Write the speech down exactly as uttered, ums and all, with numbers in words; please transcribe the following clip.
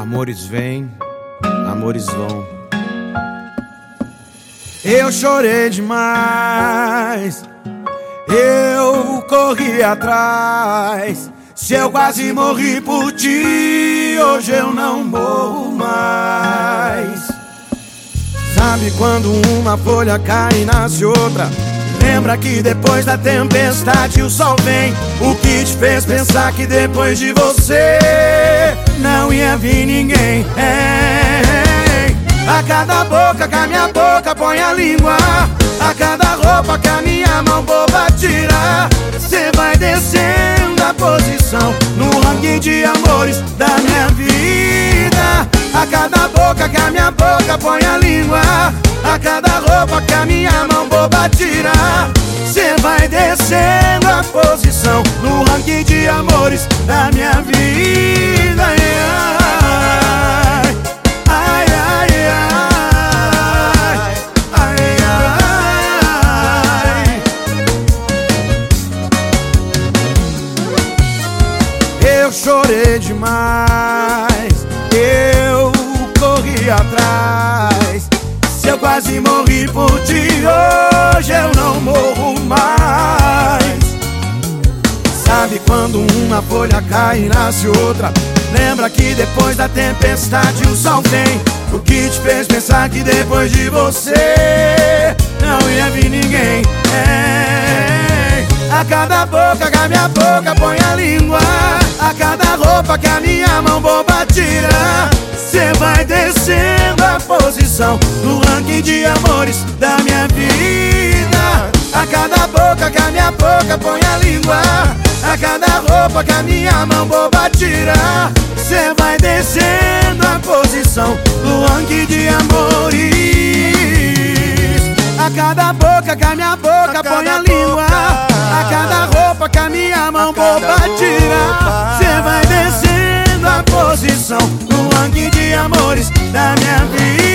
Amores vêm, amores vão. Eu chorei demais, eu corri atrás. Se eu quase morri por ti, hoje eu não morro mais. Sabe quando uma folha cai e nasce outra? Lembra que depois da tempestade o sol vem. O que te fez pensar que depois de você não ia vir ninguém? É. A cada boca que a minha boca põe a língua, a cada roupa que a minha mão boba tira, cê vai descendo a posição no ranking de amores da minha vida. A cada boca que a minha boca põe a língua, a cada roupa que a minha mão boba tira, cê vai descendo a posição no ranking de amores da minha vida. Ai, ai, ai, ai, ai, ai. Eu chorei demais, eu corri atrás. Se eu quase morri por ti, hoje eu não morro mais. Sabe quando uma folha cai e nasce outra? Lembra que depois da tempestade o sol vem. O que te fez pensar que depois de você não ia vir ninguém? É. A cada boca que a minha boca põe a língua, a cada roupa que a minha mão boba tira, cê vai descendo a posição no ranking de amores da minha vida. A cada boca que a minha boca põe a língua, a cada roupa que a minha mão boba tira, cê vai descendo a posição no ranking de amores. A cada boca que a minha boca põe a língua, a cada roupa que a minha mão boba tira, cê vai descendo a posição no ranking de amores da minha vida.